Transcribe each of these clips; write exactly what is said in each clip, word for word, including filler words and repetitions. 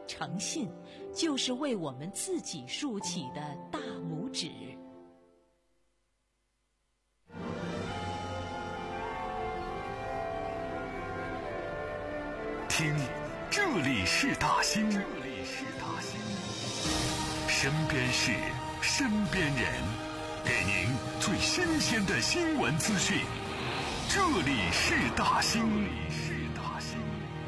诚信就是为我们自己竖起的大拇指。 听，这里是大兴，这里是大兴，身边事，身边人，给您最新鲜的新闻资讯。这里是大兴，这里是大兴。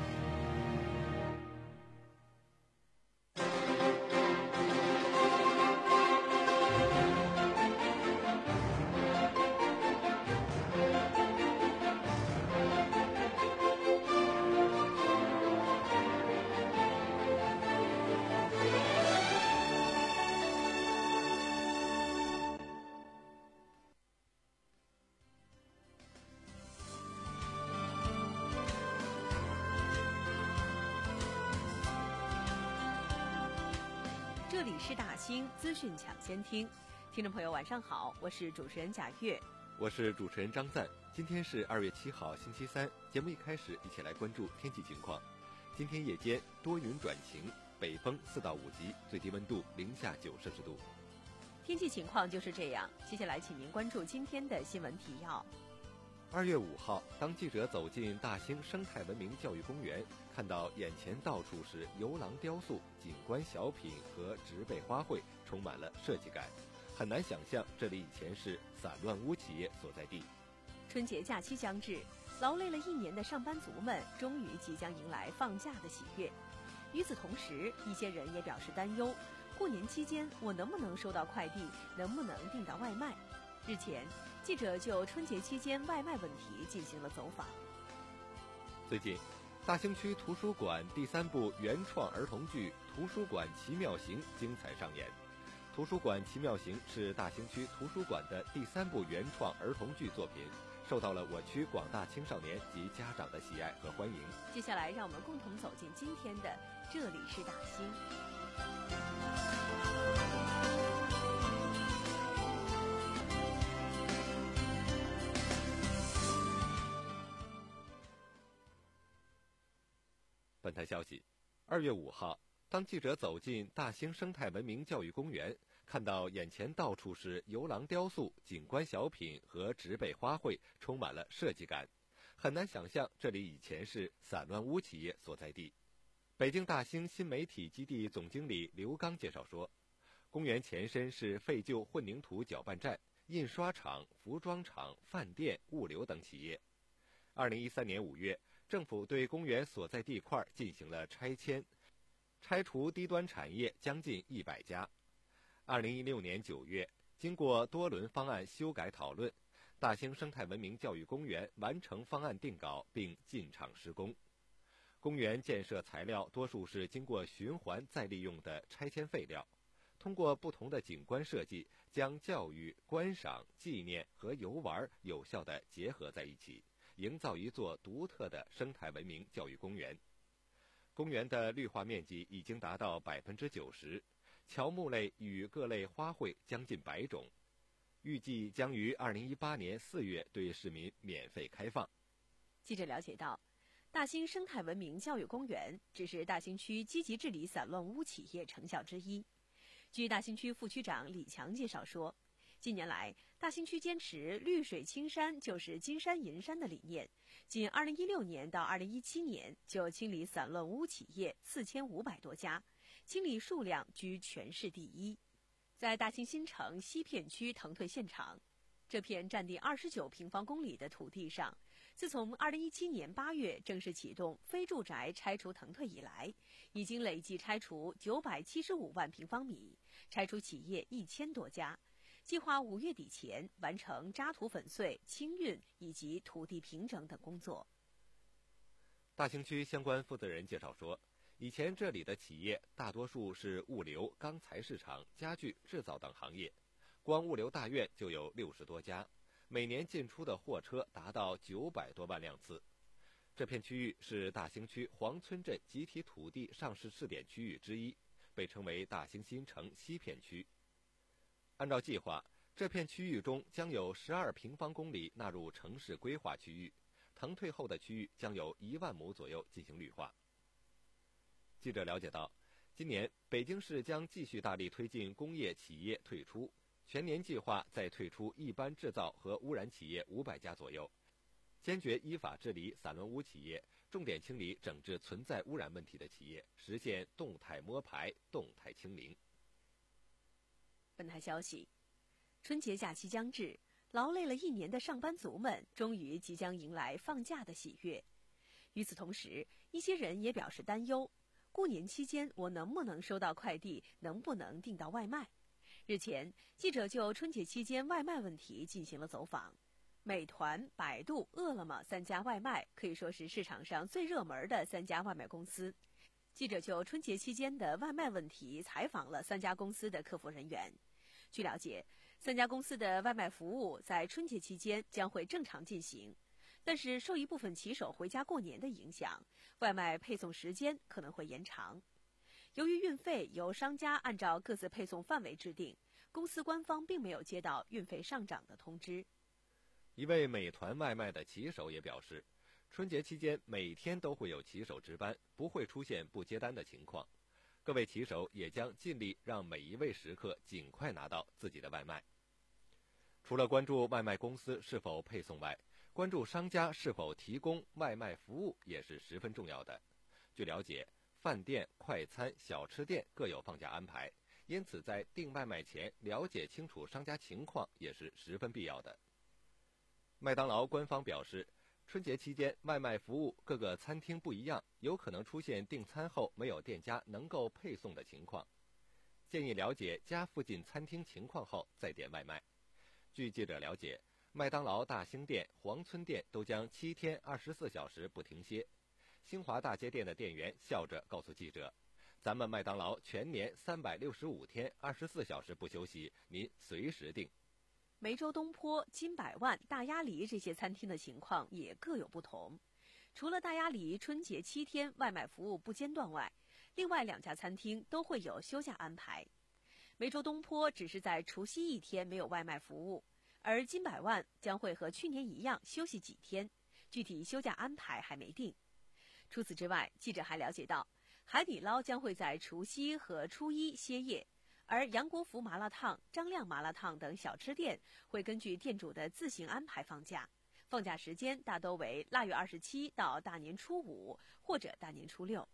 这里是大兴资讯抢先听，听众朋友晚上好，我是主持人贾月， 我是主持人张赞。今天是二月七号星期三，节目一开始一起来关注天气情况。今天夜间多云转晴，北风四到五级，最低温度零下九摄氏度。 天气情况就是这样，接下来请您关注今天的新闻提要。 二月五号，当记者走进大兴生态文明教育公园，看到眼前到处是游廊雕塑、景观小品和植被花卉，充满了设计感，很难想象这里以前是散乱屋企业所在地。 春节假期将至，劳累了一年的上班族们终于即将迎来放假的喜悦。与此同时，一些人也表示担忧，过年期间我能不能收到快递，能不能订到外卖？日前，记者就春节期间外卖问题进行了走访。 最近，大兴区图书馆第三部原创儿童剧《图书馆奇妙行》精彩上演。《图书馆奇妙行》是大兴区图书馆的第三部原创儿童剧作品，受到了我区广大青少年及家长的喜爱和欢迎。 接下来，让我们共同走进今天的这里是大兴。 本台消息，二月五号，当记者走进大兴生态文明教育公园，看到眼前到处是游廊雕塑、景观小品和植被花卉，充满了设计感，很难想象这里以前是散乱屋企业所在地。北京大兴新媒体基地总经理刘刚介绍说，公园前身是废旧混凝土搅拌站、印刷厂、服装厂、饭店、物流等企业。二零一三年五月，政府对公园所在地块进行了拆迁，拆除低端产业将近一百家。二零一六年九月，经过多轮方案修改讨论，大兴生态文明教育公园完成方案定稿并进场施工。公园建设材料多数是经过循环再利用的拆迁废料，通过不同的景观设计，将教育、观赏、纪念和游玩有效地结合在一起，营造一座独特的生态文明教育公园。公园的绿化面积已经达到百分之九十，乔木类与各类花卉将近百种，预计将于二零一八年四月对市民免费开放。 记者了解到，大兴生态文明教育公园只是大兴区积极治理散乱屋企业成效之一。据大兴区副区长李强介绍说，近年来，大兴区坚持绿水青山就是金山银山的理念，仅二零一六年到二零一七年就清理散乱屋企业四千五百多家，清理数量居全市第一。在大兴新城西片区腾退现场，这片占地二十九平方公里的土地上，自从二零一七年八月正式启动非住宅拆除腾退以来，已经累计拆除九百七十五万平方米，拆除企业一千多家。计划五月底前完成渣土粉碎、清运以及土地平整等工作。 大兴区相关负责人介绍说，以前这里的企业大多数是物流、钢材市场、家具制造等行业，光物流大院就有六十多家，每年进出的货车达到九百多万辆次。这片区域是大兴区黄村镇集体土地上市试点区域之一，被称为大兴新城西片区。按照计划，这片区域中将有十二平方公里纳入城市规划区域，腾退后的区域将有一万亩左右进行绿化。记者了解到， 今年，北京市将继续大力推进工业企业退出，全年计划再退出一般制造和污染企业五百家左右，坚决依法治理散乱污企业，重点清理整治存在污染问题的企业，实现动态摸排、动态清零。 本台消息，春节假期将至，劳累了一年的上班族们终于即将迎来放假的喜悦。与此同时，一些人也表示担忧，过年期间我能不能收到快递，能不能订到外卖？日前，记者就春节期间外卖问题进行了走访。美团、百度、饿了么三家外卖可以说是市场上最热门的三家外卖公司。记者就春节期间的外卖问题采访了三家公司的客服人员。据了解，三家公司的外卖服务在春节期间将会正常进行，但是受一部分骑手回家过年的影响，外卖配送时间可能会延长。由于运费由商家按照各自配送范围制定，公司官方并没有接到运费上涨的通知。 一位美团外卖的骑手也表示，春节期间每天都会有骑手值班，不会出现不接单的情况。各位骑手也将尽力让每一位食客尽快拿到自己的外卖。除了关注外卖公司是否配送外，关注商家是否提供外卖服务也是十分重要的。据了解，饭店、快餐、小吃店各有放假安排，因此在订外卖前了解清楚商家情况也是十分必要的。麦当劳官方表示，春节期间外卖服务各个餐厅不一样，有可能出现订餐后没有店家能够配送的情况，建议了解家附近餐厅情况后再点外卖。据记者了解，麦当劳大兴店、黄村店都将七天二十四小时不停歇。新华大街店的店员笑着告诉记者，咱们麦当劳全年三百六十五天二十四小时不休息，您随时订。 梅州东坡、金百万、大鸭梨这些餐厅的情况也各有不同。除了大鸭梨春节七天外卖服务不间断外，另外两家餐厅都会有休假安排。梅州东坡只是在除夕一天没有外卖服务，而金百万将会和去年一样休息几天，具体休假安排还没定。除此之外，记者还了解到，海底捞将会在除夕和初一歇业，而杨国福麻辣烫、张亮麻辣烫等小吃店会根据店主的自行安排放假，放假时间大都为腊月二十七到大年初五或者大年初六。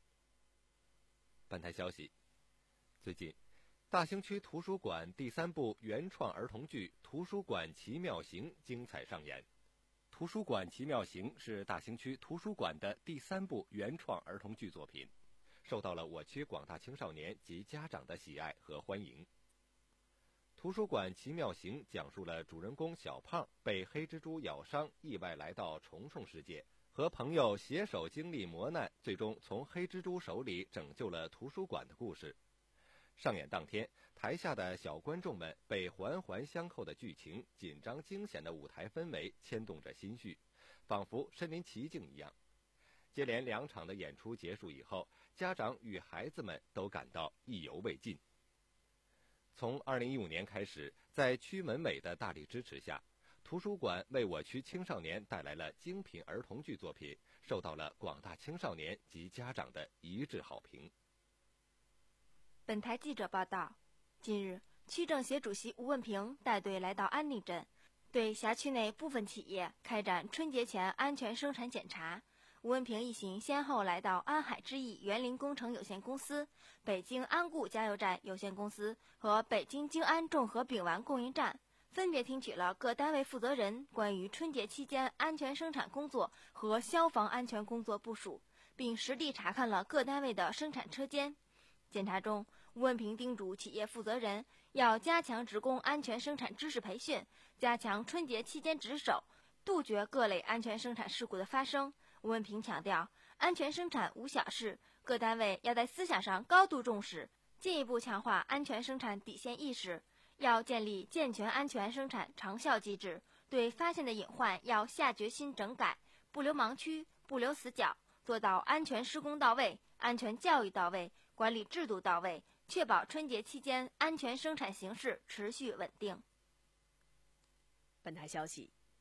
本台消息，最近，大兴区图书馆第三部原创儿童剧《图书馆奇妙行》精彩上演。《图书馆奇妙行》是大兴区图书馆的第三部原创儿童剧作品，受到了我区广大青少年及家长的喜爱和欢迎。《图书馆奇妙行》讲述了主人公小胖被黑蜘蛛咬伤，意外来到虫虫世界，和朋友携手经历磨难，最终从黑蜘蛛手里拯救了图书馆的故事。上演当天，台下的小观众们被环环相扣的剧情、紧张惊险的舞台氛围牵动着心绪，仿佛身临其境一样。接连两场的演出结束以后，家长与孩子们都感到意犹未尽。从二零一五年开始，在区门委的大力支持下，图书馆为我区青少年带来了精品儿童剧作品，受到了广大青少年及家长的一致好评。 本台记者报道，近日，区政协主席吴文平带队来到安定镇，对辖区内部分企业开展春节前安全生产检查。吴文平一行先后来到安海之翼园林工程有限公司、北京安固加油站有限公司和北京京安众和丙烷供应站，分别听取了各单位负责人关于春节期间安全生产工作和消防安全工作部署，并实地查看了各单位的生产车间。检查中，吴文平叮嘱企业负责人要加强职工安全生产知识培训，加强春节期间值守，杜绝各类安全生产事故的发生。吴文平强调，安全生产无小事，各单位要在思想上高度重视，进一步强化安全生产底线意识，要建立健全安全生产长效机制，对发现的隐患要下决心整改，不留盲区，不留死角，做到安全施工到位，安全教育到位，管理制度到位，确保春节期间安全生产形势持续稳定。 本台消息，本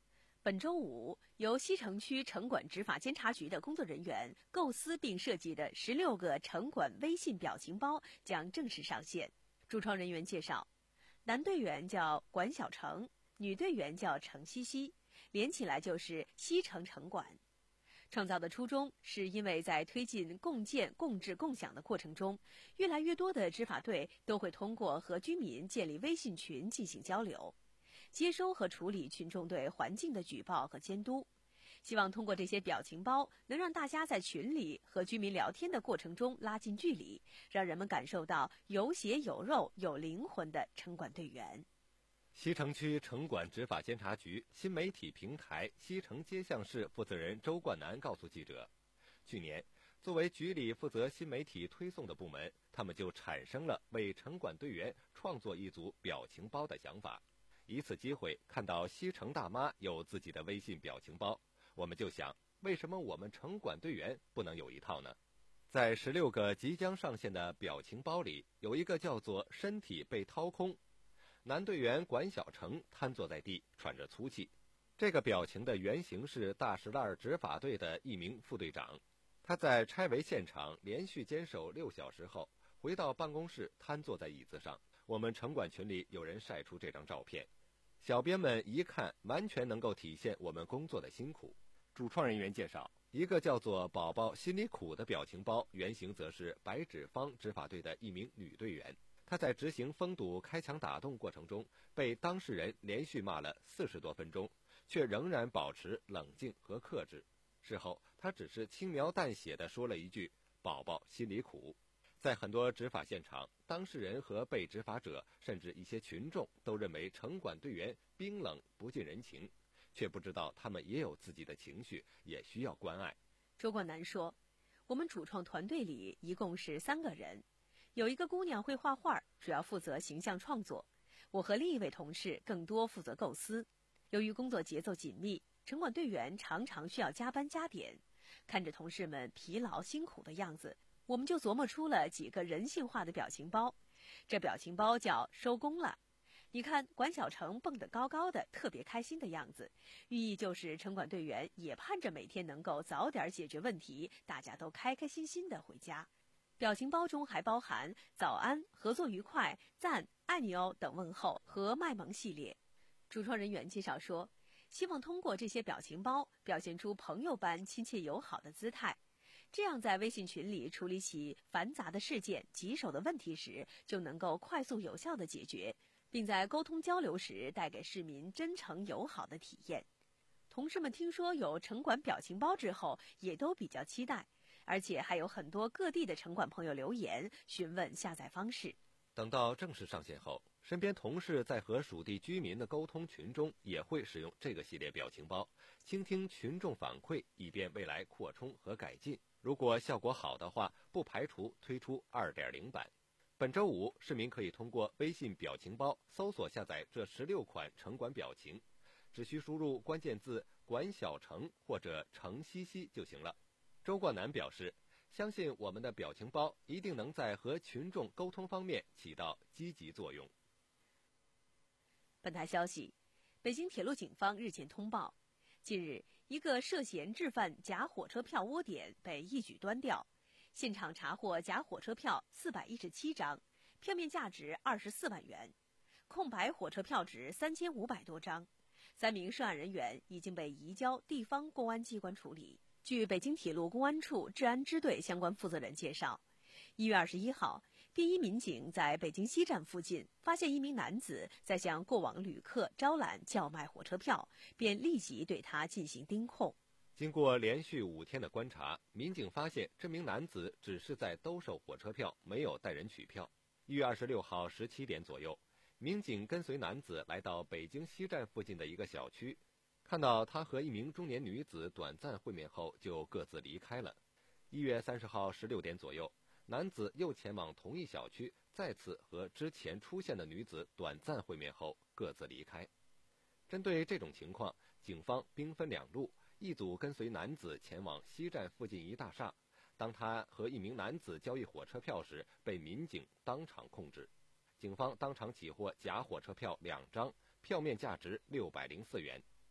本周五，由西城区城管执法监察局的工作人员构思并设计的十六个城管微信表情包将正式上线。主创人员介绍，男队员叫管小程，女队员叫程西西，连起来就是西城城管。创造的初衷是因为在推进共建、共治、共享的过程中，越来越多的执法队都会通过和居民建立微信群进行交流，接收和处理群众对环境的举报和监督。希望通过这些表情包，能让大家在群里和居民聊天的过程中拉近距离，让人们感受到有血有肉、有灵魂的城管队员。 西城区城管执法监察局新媒体平台西城街巷室负责人周冠南告诉记者，去年作为局里负责新媒体推送的部门，他们就产生了为城管队员创作一组表情包的想法。一次机会看到西城大妈有自己的微信表情包，我们就想，为什么我们城管队员不能有一套呢？在十六个即将上线的表情包里，有一个叫做身体被掏空，男队员管小程瘫坐在地，喘着粗气。这个表情的原型是大石栏执法队的一名副队长，他在拆围现场连续坚守六小时后，回到办公室瘫坐在椅子上。我们城管群里有人晒出这张照片，小编们一看，完全能够体现我们工作的辛苦。主创人员介绍，一个叫做宝宝心里苦的表情包，原型则是白纸坊执法队的一名女队员，她在执行封堵开墙打洞过程中，被当事人连续骂了四十多分钟，却仍然保持冷静和克制。事后她只是轻描淡写地说了一句宝宝心里苦。在很多执法现场，当事人和被执法者甚至一些群众都认为城管队员冰冷不近人情，却不知道他们也有自己的情绪，也需要关爱。 周冠南说，我们主创团队里一共是三个人，有一个姑娘会画画，主要负责形象创作，我和另一位同事更多负责构思。由于工作节奏紧密，城管队员常常需要加班加点，看着同事们疲劳辛苦的样子，我们就琢磨出了几个人性化的表情包。这表情包叫收工了，你看管小程蹦得高高的，特别开心的样子，寓意就是城管队员也盼着每天能够早点解决问题，大家都开开心心的回家。表情包中还包含早安、合作愉快、赞、爱你哦等问候和卖萌系列。主创人员介绍说，希望通过这些表情包表现出朋友般亲切友好的姿态，这样在微信群里处理起繁杂的事件、棘手的问题时，就能够快速有效地解决，并在沟通交流时带给市民真诚友好的体验。同事们听说有城管表情包之后，也都比较期待，而且还有很多各地的城管朋友留言询问下载方式。 等到正式上线后，身边同事在和属地居民的沟通群中也会使用这个系列表情包，倾听群众反馈，以便未来扩充和改进。如果效果好的话，不排除推出 二点零 版。本周五，市民可以通过微信表情包搜索下载这十六款城管表情，只需输入关键字管小程或者程西西就行了。周冠南表示，相信我们的表情包一定能在和群众沟通方面起到积极作用。 本台消息，北京铁路警方日前通报，近日一个涉嫌制贩假火车票窝点被一举端掉，现场查获假火车票四百一十七张，票面价值二十四万元，空白火车票值三千五百多张，三名涉案人员已经被移交地方公安机关处理。据北京铁路公安处治安支队相关负责人介绍，一月二十一号，便衣民警在北京西站附近发现一名男子在向过往旅客招揽叫卖火车票，便立即对他进行盯控。 经过连续五天的观察，民警发现这名男子只是在兜售火车票，没有带人取票。一月二十六号十七点左右，民警跟随男子来到北京西站附近的一个小区，看到他和一名中年女子短暂会面后，就各自离开了。一月三十号十六点左右，男子又前往同一小区，再次和之前出现的女子短暂会面后各自离开。针对这种情况，警方兵分两路，一组跟随男子前往西站附近一大厦，当他和一名男子交易火车票时，被民警当场控制。警方当场起获假火车票两张，票面价值六百零四元。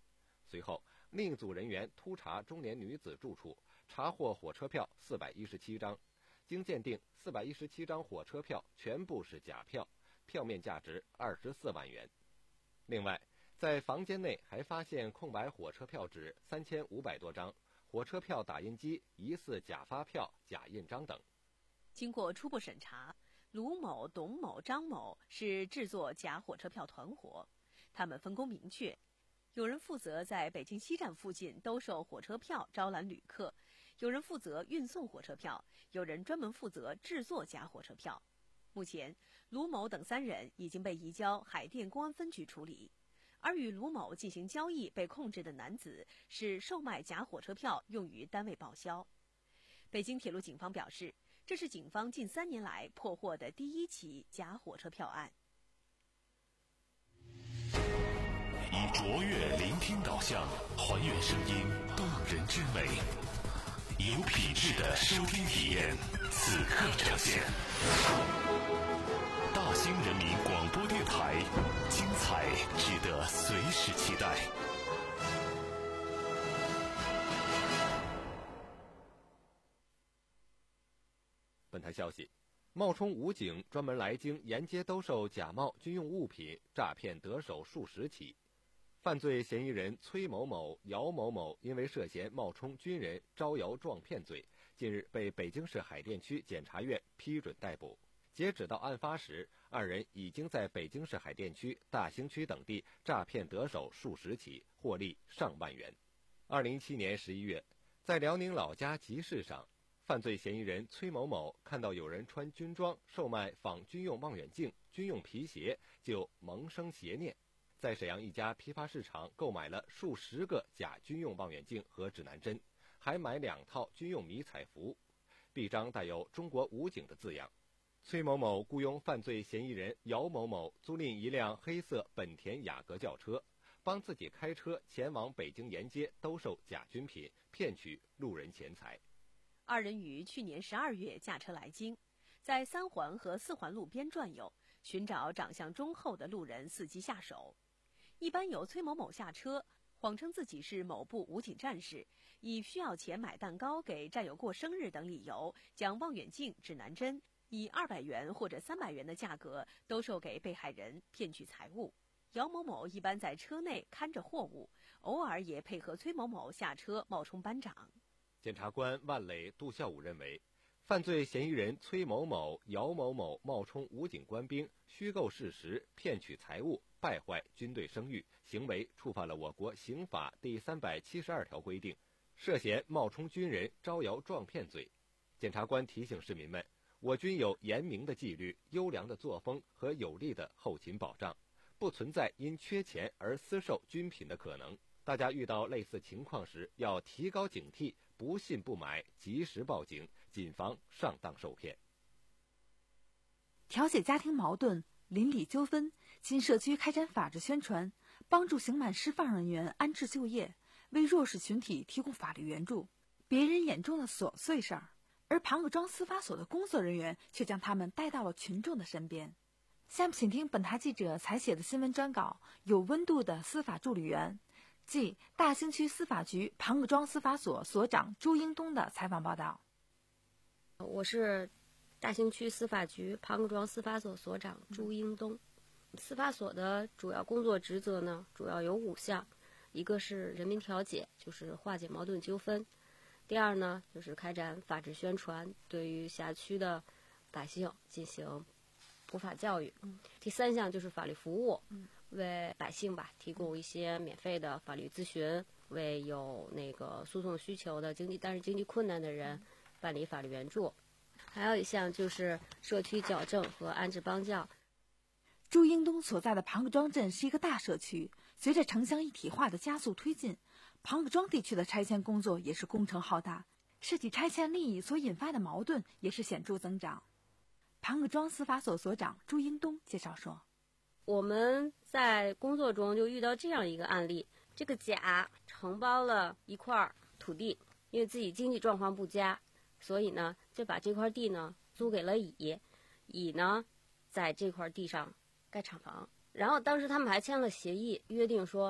随后，另一组人员突查中年女子住处，查获火车票四百一十七张。经鉴定，四百一十七张火车票全部是假票，票面价值二十四万元。另外，在房间内还发现空白火车票纸三千五百多张，火车票打印机疑似假发票、假印章等。 经过初步审查，卢某、董某、张某是制作假火车票团伙，他们分工明确，有人负责在北京西站附近兜售火车票招揽旅客，有人负责运送火车票，有人专门负责制作假火车票。目前，卢某等三人已经被移交海淀公安分局处理，而与卢某进行交易被控制的男子是售卖假火车票用于单位报销。北京铁路警方表示，这是警方近三年来破获的第一起假火车票案。 以卓越聆听导向，还原声音动人之美，有品质的收听体验，此刻呈现。大兴人民广播电台，精彩值得随时期待。 本台消息，冒充武警专门来京沿街兜售假冒军用物品，诈骗得手数十起。犯罪嫌疑人崔某某、姚某某因为涉嫌冒充军人招摇撞骗罪，近日被北京市海淀区检察院批准逮捕。截止到案发时，二人已经在北京市海淀区、大兴区等地诈骗得手数十起，获利上万元。二零一七年十一月，在辽宁老家集市上，犯罪嫌疑人崔某某看到有人穿军装售卖仿军用望远镜、军用皮鞋，就萌生邪念，在沈阳一家批发市场购买了数十个假军用望远镜和指南针，还买两套军用迷彩服，臂章带有中国武警的字样。崔某某雇佣犯罪嫌疑人姚某某租赁一辆黑色本田雅阁轿车，帮自己开车前往北京沿街兜售假军品，骗取路人钱财。 二人于去年十二月驾车来京，在三环和四环路边转悠，寻找长相忠厚的路人伺机下手。一般由崔某某下车，谎称自己是某部武警战士，以需要钱买蛋糕给战友过生日等理由，将望远镜、指南针以二百元或者三百元的价格兜售给被害人，骗取财物。姚某某一般在车内看着货物，偶尔也配合崔某某下车冒充班长。 检察官万磊、杜孝武认为，犯罪嫌疑人崔某某、姚某某冒充武警官兵，虚构事实，骗取财物，败坏军队声誉，行为触犯了我国刑法第三百七十二条规定，涉嫌冒充军人招摇撞骗罪。检察官提醒市民们，我军有严明的纪律、优良的作风和有力的后勤保障，不存在因缺钱而私售军品的可能。大家遇到类似情况时，要提高警惕，不信不买，及时报警，谨防上当受骗。 调解家庭矛盾、邻里纠纷，新社区开展法治宣传，帮助刑满释放人员安置就业，为弱势群体提供法律援助。别人眼中的琐碎事儿，而庞各庄司法所的工作人员却将他们带到了群众的身边。下面请听本台记者采写的新闻专稿《有温度的司法助理员》，即大兴区司法局庞各庄司法所所长朱英东的采访报道。 我是大兴区司法局庞各庄司法所所长朱英东。司法所的主要工作职责呢，主要有五项，一个是人民调解，就是化解矛盾纠纷；第二呢，就是开展法治宣传，对于辖区的百姓进行普法教育；嗯、第三项就是法律服务，嗯、为百姓吧提供一些免费的法律咨询，为有那个诉讼需求的经济但是经济困难的人办理法律援助。还有一项就是社区矫正和安置帮教。 朱英东所在的庞各庄镇是一个大社区，随着城乡一体化的加速推进，庞各庄地区的拆迁工作也是工程浩大，涉及拆迁利益所引发的矛盾也是显著增长。庞各庄司法所所长朱英东介绍说， 我们在工作中就遇到这样一个案例，这个甲承包了一块土地，因为自己经济状况不佳，所以呢就把这块地呢租给了乙，乙呢在这块地上盖厂房。然后当时他们还签了协议，约定说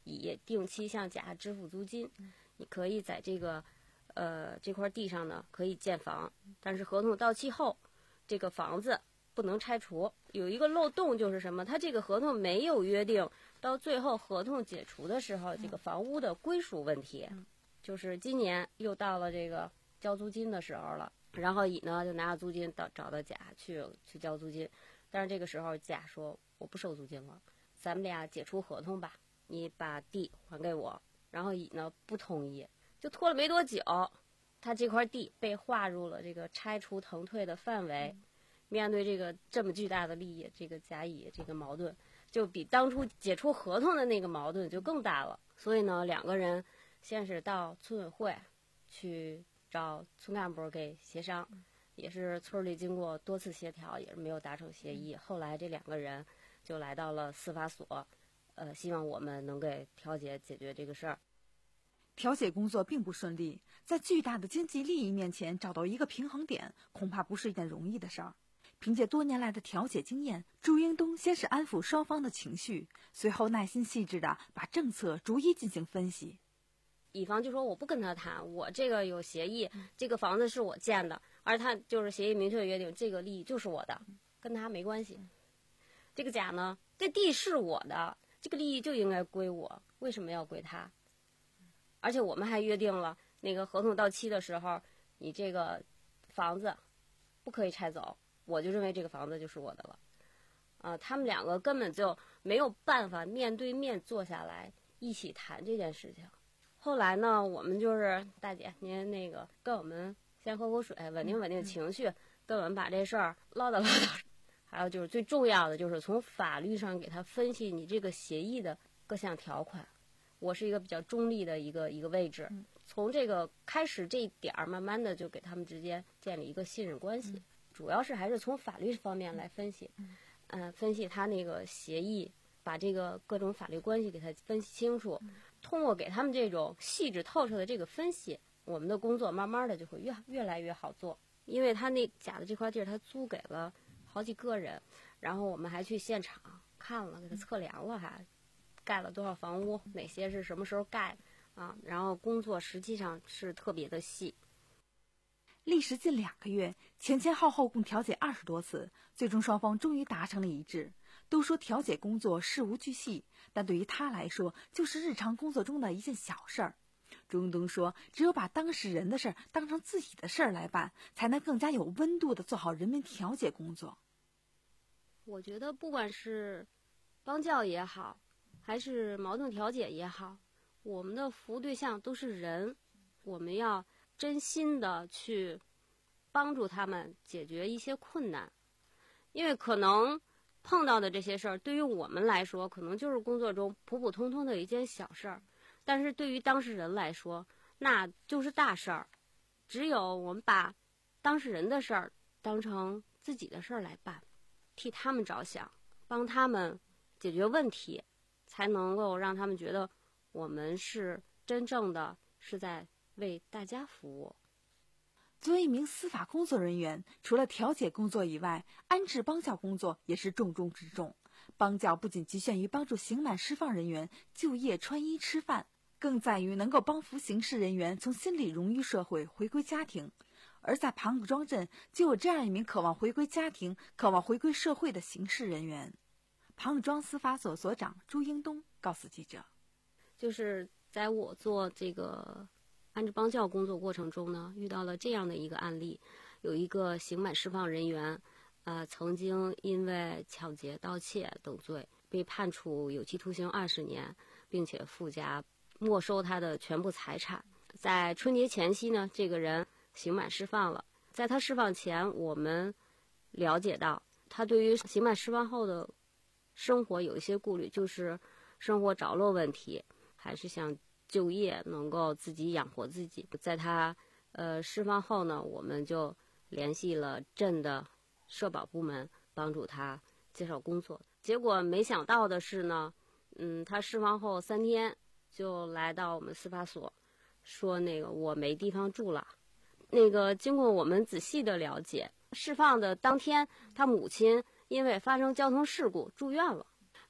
乙定期向甲支付租金，你可以在这个呃这块地上呢可以建房，但是合同到期后，这个房子不能拆除。有一个漏洞就是什么？他这个合同没有约定到最后合同解除的时候，这个房屋的归属问题。就是今年又到了这个交租金的时候了，然后乙呢就拿着租金到找到甲去去交租金，但是这个时候甲说我不收租金了，咱们俩解除合同吧，你把地还给我。然后乙呢不同意，就拖了没多久，他这块地被划入了这个拆除腾退的范围。面对这个这么巨大的利益，这个甲乙这个矛盾就比当初解除合同的那个矛盾就更大了。所以呢，两个人先是到村委会去找村干部给协商，也是村里经过多次协调，也是没有达成协议。后来这两个人就来到了司法所，呃，希望我们能给调解解决这个事儿。 调解工作并不顺利，在巨大的经济利益面前找到一个平衡点，恐怕不是一件容易的事儿。凭借多年来的调解经验，朱英东先是安抚双方的情绪，随后耐心细致地把政策逐一进行分析。 乙方就说我不跟他谈，我这个有协议，这个房子是我建的，而他就是协议明确约定这个利益就是我的，跟他没关系。这个甲呢，这地是我的，这个利益就应该归我，为什么要归他？而且我们还约定了，那个合同到期的时候，你这个房子不可以拆走，我就认为这个房子就是我的了。啊、呃，他们两个根本就没有办法面对面坐下来一起谈这件事情。后来呢，我们就是大姐，您那个跟我们先喝口水，稳定稳定情绪，跟我们把这事儿唠叨唠叨。还有就是最重要的，就是从法律上给他分析你这个协议的各项条款。我是一个比较中立的一个一个位置，从这个开始这一点儿，慢慢的就给他们之间建立一个信任关系。主要是还是从法律方面来分析，嗯、呃，分析他那个协议，把这个各种法律关系给他分析清楚。通过给他们这种细致透彻的这个分析，我们的工作慢慢的就会越越来越好做。因为他那甲的这块地儿，他租给了好几个人，然后我们还去现场看了，给他测量了，还盖了多少房屋，哪些是什么时候盖啊？然后工作实际上是特别的细。 历时近两个月，前前后后共调解二十多次，最终双方终于达成了一致。都说调解工作事无巨细，但对于他来说，就是日常工作中的一件小事儿。朱英东说，只有把当事人的事儿当成自己的事儿来办，才能更加有温度地做好人民调解工作。 我觉得不管是帮教也好，还是矛盾调解也好，我们的服务对象都是人，我们要真心的去帮助他们解决一些困难。因为可能碰到的这些事儿，对于我们来说，可能就是工作中普普通通的一件小事儿，但是对于当事人来说，那就是大事儿。只有我们把当事人的事儿当成自己的事儿来办，替他们着想，帮他们解决问题，才能够让他们觉得我们是真正的是在为大家服务。 作为一名司法工作人员，除了调解工作以外，安置帮教工作也是重中之重。帮教不仅局限于帮助刑满释放人员就业、穿衣、吃饭，更在于能够帮扶刑事人员从心理融于社会，回归家庭。而在庞各庄镇，就有这样一名渴望回归家庭、渴望回归社会的刑事人员。庞各庄司法所所长朱英东告诉记者， 就是在我做这个安置帮教工作过程中呢，遇到了这样的一个案例，有一个刑满释放人员，呃，曾经因为抢劫、盗窃等罪被判处有期徒刑二十年，并且附加没收他的全部财产。在春节前夕呢，这个人刑满释放了。在他释放前，我们了解到他对于刑满释放后的生活有一些顾虑，就是生活着落问题，还是想就业能够自己养活自己。在他呃释放后呢，我们就联系了镇的社保部门，帮助他介绍工作。结果没想到的是呢，嗯，他释放后三天就来到我们司法所，说那个我没地方住了。那个经过我们仔细的了解，释放的当天，他母亲因为发生交通事故住院了。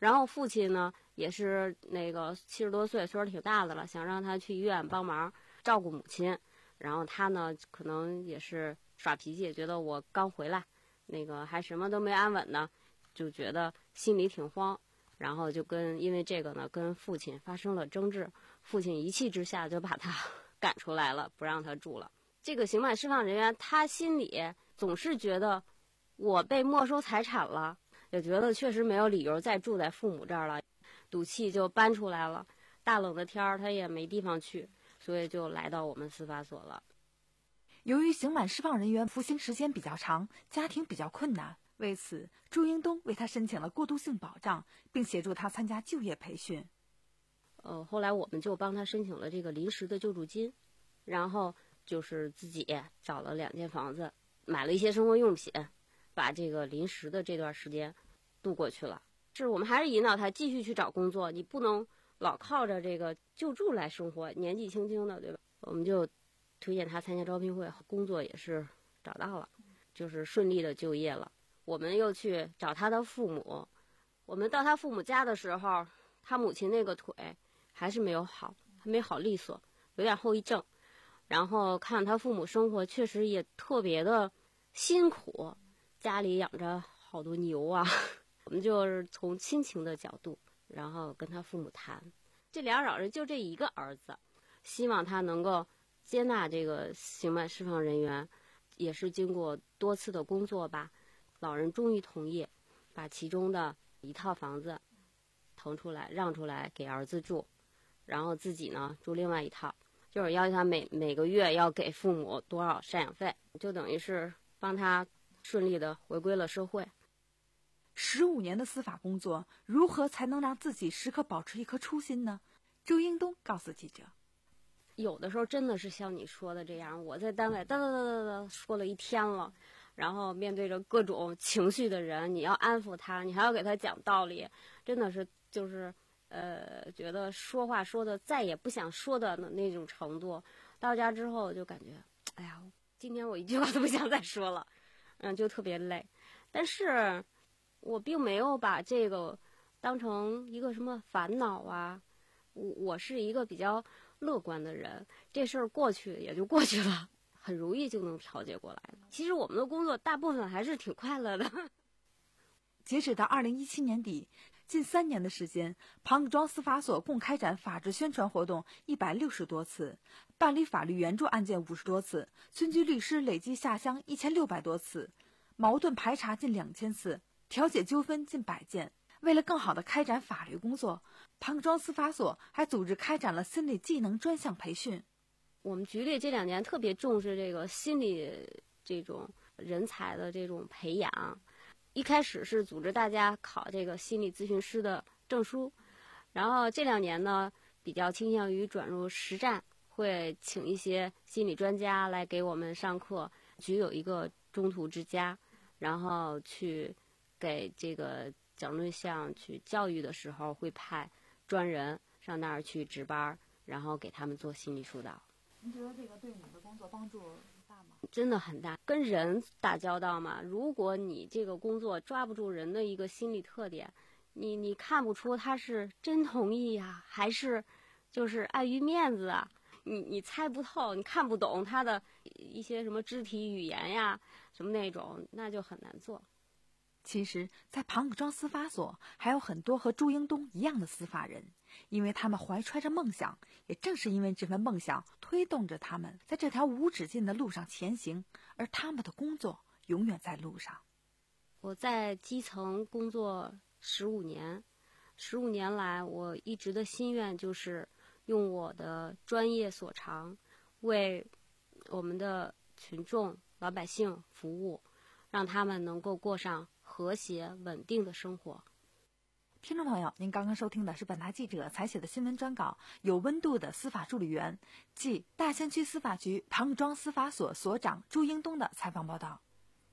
然后父亲呢也是那个七十多岁，岁数挺大的了，想让他去医院帮忙照顾母亲。然后他呢可能也是耍脾气，觉得我刚回来，那个还什么都没安稳呢，就觉得心里挺慌。然后就跟因为这个呢跟父亲发生了争执，父亲一气之下就把他赶出来了，不让他住了。这个刑满释放人员他心里总是觉得我被没收财产了，也觉得确实没有理由再住在父母这儿了，赌气就搬出来了。大冷的天儿他也没地方去，所以就来到我们司法所了。 由于刑满释放人员服刑时间比较长，家庭比较困难，为此朱英东为他申请了过渡性保障，并协助他参加就业培训。 呃，后来我们就帮他申请了这个临时的救助金，然后就是自己找了两间房子，买了一些生活用品，把这个临时的这段时间度过去了。是我们还是引导他继续去找工作，你不能老靠着这个救助来生活，年纪轻轻的，对吧？我们就推荐他参加招聘会，工作也是找到了，就是顺利的就业了。我们又去找他的父母，我们到他父母家的时候，他母亲那个腿还是没有好，还没好利索，有点后遗症。然后看他父母生活确实也特别的辛苦，家里养着好多牛啊。我们就是从亲情的角度，然后跟他父母谈，这俩老人就这一个儿子，希望他能够接纳这个刑满释放人员，也是经过多次的工作吧，老人终于同意把其中的一套房子腾出来让出来给儿子住，然后自己呢住另外一套，就是要求他每每个月要给父母多少赡养费，就等于是帮他顺利的回归了社会。 十五年的司法工作，如何才能让自己时刻保持一颗初心呢？朱英东告诉记者， 有的时候真的是像你说的这样，我在单位哒哒哒哒哒说了一天了，然后面对着各种情绪的人，你要安抚他，你还要给他讲道理，真的是就是呃，觉得说话说的再也不想说的那种程度。到家之后就感觉，哎呀，今天我一句话都不想再说了，嗯，就特别累。但是我并没有把这个当成一个什么烦恼啊，我我是一个比较乐观的人，这事儿过去也就过去了，很容易就能调节过来。其实我们的工作大部分还是挺快乐的。 截止到二零一七年底，近三年的时间，庞各庄司法所共开展法治宣传活动一百六十多次，办理法律援助案件五十多次，村居律师累计下乡一千六百多次，矛盾排查近两千次，调解纠纷近百件。为了更好地开展法律工作，庞各庄司法所还组织开展了心理技能专项培训。 我们局里这两年特别重视这个心理这种人才的这种培养，一开始是组织大家考这个心理咨询师的证书，然后这两年呢比较倾向于转入实战，会请一些心理专家来给我们上课。局有一个中途之家，然后去给这个讲对象去教育的时候，会派专人上那儿去值班，然后给他们做心理疏导。 您觉得这个对你的工作帮助大吗？ 真的很大，跟人打交道嘛，如果你这个工作抓不住人的一个心理特点，你你看不出他是真同意呀，还是就是碍于面子啊，你你猜不透，你看不懂他的一些什么肢体语言呀，什么那种，那就很难做。 其实在庞各庄司法所还有很多和朱英东一样的司法人，因为他们怀揣着梦想，也正是因为这份梦想推动着他们在这条无止境的路上前行，而他们的工作永远在路上。 我在基层工作十五年，十五年来我一直的心愿就是用我的专业所长为我们的群众老百姓服务，让他们能够过上和谐稳定的生活。 听众朋友，您刚刚收听的是本台记者采写的新闻专稿，有温度的司法助理员即大兴区司法局庞各庄司法所所长朱英东的采访报道。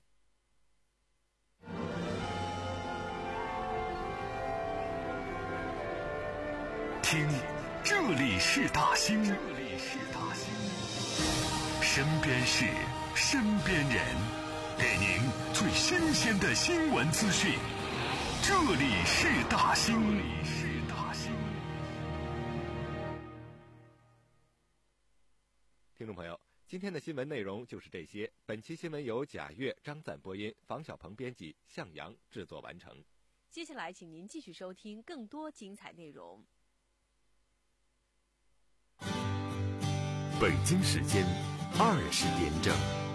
听，这里是大兴，这里是大兴，身边事，身边人，给您最新鲜的新闻资讯。 这里是大兴。 听众朋友，今天的新闻内容就是这些。本期新闻由贾越、张赞播音，房小鹏编辑，向阳制作完成。 接下来，请您继续收听更多精彩内容。 北京时间二十点整。